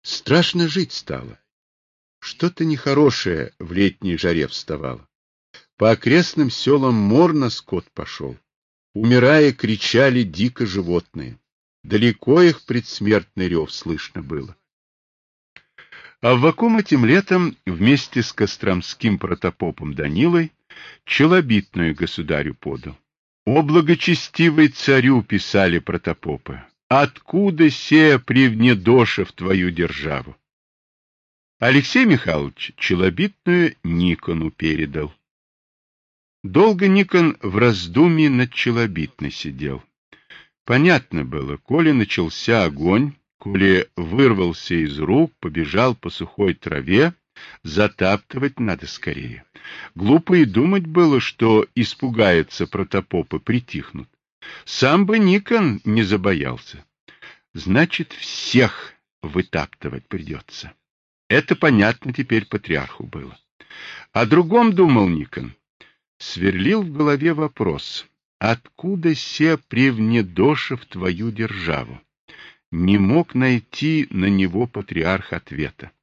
Страшно жить стало. Что-то нехорошее в летней жаре вставало. По окрестным селам мор на скот пошел. Умирая, кричали дико животные. Далеко их предсмертный рев слышно было. Аввакум этим летом вместе с костромским протопопом Данилой челобитную государю подал. «О благочестивый царю», — писали протопопы, — «откуда се привнедоша в твою державу?» Алексей Михайлович челобитную Никону передал. Долго Никон в раздумье над челобитной сидел. Понятно было, коли начался огонь, коли вырвался из рук, побежал по сухой траве, затаптывать надо скорее. Глупо и думать было, что испугается протопоп и притихнут. Сам бы Никон не забоялся. Значит, всех вытаптывать придется. Это понятно теперь патриарху было. О другом думал Никон. Сверлил в голове вопрос: откуда се привнедоша в твою державу? Не мог найти на него патриарх ответа.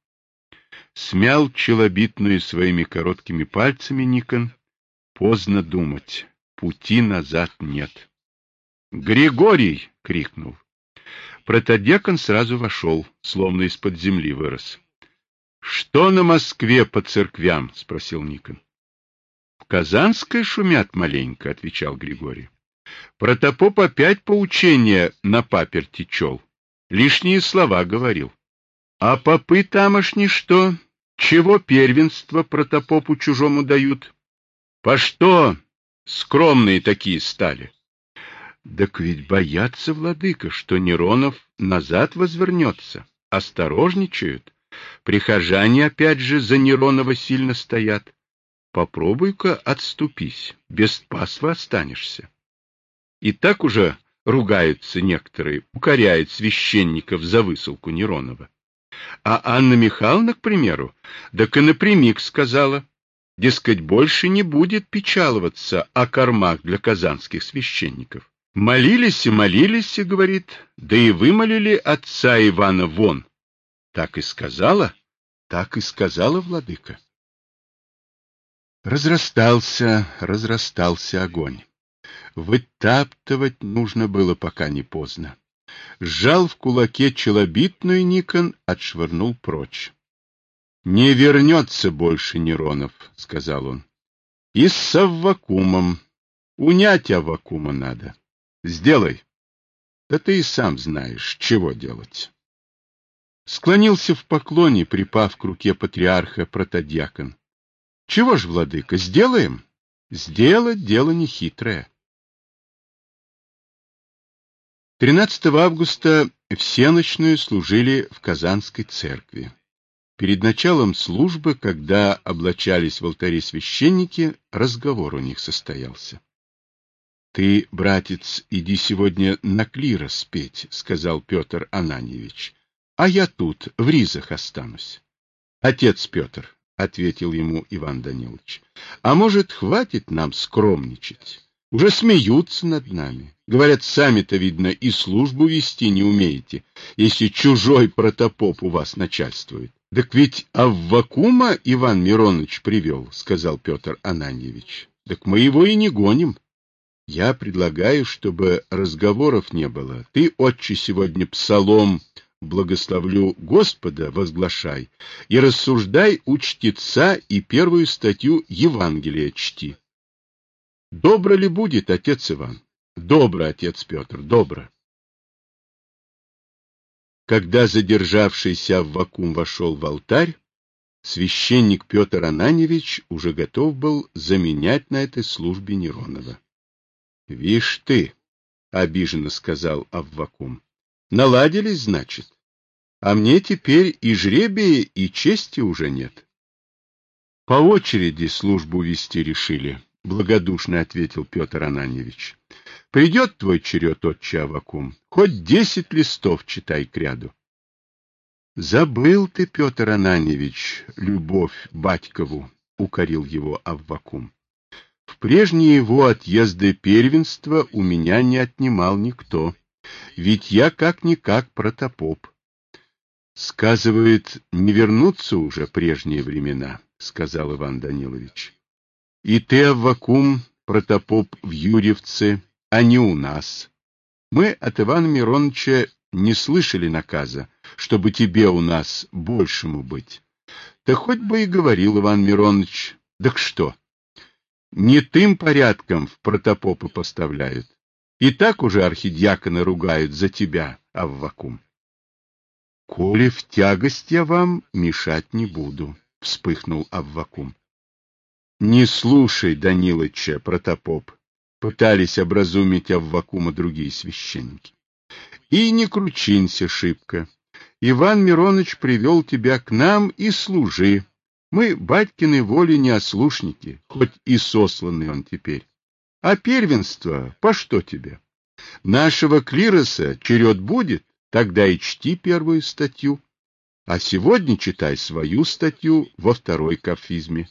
Смял челобитную своими короткими пальцами Никон. Поздно думать, пути назад нет. «Григорий!» — крикнул. Протодиакон сразу вошел, словно из-под земли вырос. — Что на Москве по церквям? — спросил Никон. — В Казанской шумят маленько, — отвечал Григорий. Протопоп опять поучение на паперти чел. Лишние слова говорил. — А попы тамошни что? Чего первенство протопопу чужому дают? По что скромные такие стали? — Так ведь боятся, владыка, что Неронов назад возвернется. Осторожничают. Прихожане опять же за Неронова сильно стоят. Попробуй-ка отступись, без пасва останешься. И так уже ругаются некоторые, укоряют священников за высылку Неронова. А Анна Михайловна, к примеру, так и напрямик сказала, дескать, больше не будет печаловаться о кормах для казанских священников. Молились и молились, и говорит, да и вымолили отца Ивана вон. Так и сказала, владыка. Разрастался огонь. Вытаптывать нужно было, пока не поздно. Сжал в кулаке челобитную Никон, отшвырнул прочь. — Не вернется больше Неронов, — сказал он. — И с Аввакумом. Унять Аввакума надо. Сделай. Да ты и сам знаешь, чего делать. Склонился в поклоне, припав к руке патриарха протодиакон. — Чего ж, владыка, сделаем? Сделать дело нехитрое. 13 августа всенощную служили в Казанской церкви. Перед началом службы, когда облачались в алтаре священники, разговор у них состоялся. — Ты, братец, иди сегодня на клирос петь, — сказал Петр Ананьевич, — а я тут, в ризах, останусь. — Отец Петр, — ответил ему Иван Данилович, — а может, хватит нам скромничать? Уже смеются над нами. Говорят, сами-то, видно, и службу вести не умеете, если чужой протопоп у вас начальствует. — Так ведь Аввакума Иван Миронович привел, — сказал Петр Ананьевич. — Так мы его и не гоним. Я предлагаю, чтобы разговоров не было. Ты, отче, сегодня псалом «Благословлю Господа» возглашай и рассуждай у чтеца и первую статью Евангелия чти. Добро ли будет, отец Иван? Добро, отец Петр, добро. Когда задержавшийся Аввакум вошел в алтарь, священник Петр Ананьевич уже готов был заменять на этой службе Неронова. — Вишь ты, — обиженно сказал Аввакум, — наладились, значит, а мне теперь и жребия, и чести уже нет. — По очереди службу вести решили, — благодушно ответил Петр Ананьевич. — Придет твой черед, отче Аввакум, хоть 10 листов читай кряду. — Забыл ты, Петр Ананьевич, любовь батькову, — укорил его Аввакум. В прежние его отъезды первенства у меня не отнимал никто, ведь я как-никак протопоп. Сказывает, не вернутся уже прежние времена, сказал Иван Данилович. И ты, Аввакум, протопоп в Юрьевце, а не у нас. Мы от Ивана Мироновича не слышали наказа, чтобы тебе у нас большему быть. Да хоть бы и говорил Иван Миронович, так что? Не тем порядком в протопопы поставляют. И так уже архидьяконы ругают за тебя, Аввакум. Коли в тягость я вам, мешать не буду, вспыхнул Аввакум. Не слушай Данилыча, протопоп, пытались образумить Аввакума другие священники. И не кручинься шибко. Иван Мироныч привел тебя к нам и служи. Мы, батькины воли, не ослушники, хоть и сосланный он теперь. А первенство по что тебе? Нашего клироса черед будет, тогда и чти первую статью. А сегодня читай свою статью во второй кафизме.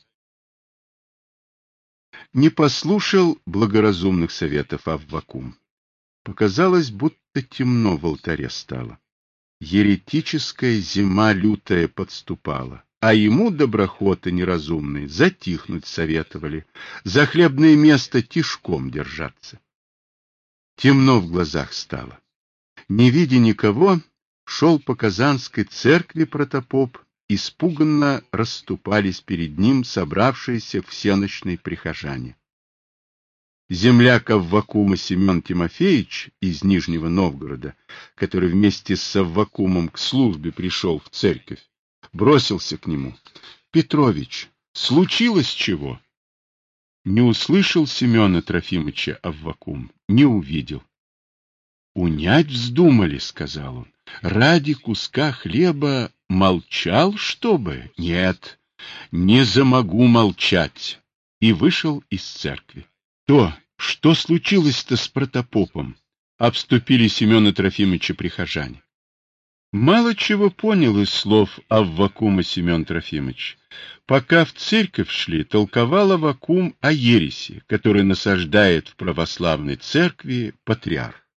Не послушал благоразумных советов Аввакум. Показалось, будто темно в алтаре стало. Еретическая зима лютая подступала, а ему, доброхоты неразумные, затихнуть советовали, за хлебное место тишком держаться. Темно в глазах стало. Не видя никого, шел по Казанской церкви протопоп, испуганно расступались перед ним собравшиеся всенощные прихожане. Земляк Аввакума Семен Тимофеевич из Нижнего Новгорода, который вместе с Аввакумом к службе пришел в церковь, бросился к нему. — Петрович, случилось чего? Не услышал Семена Трофимовича Аввакум, не увидел. — Унять вздумали, — сказал он. — Ради куска хлеба молчал, чтобы? Нет, не замогу молчать. И вышел из церкви. Что случилось-то с протопопом? Обступили Семена Трофимовича прихожане. Мало чего понял из слов Аввакума Семен Трофимович. Пока в церковь шли, толковал Аввакум о ереси, который насаждает в православной церкви патриарх.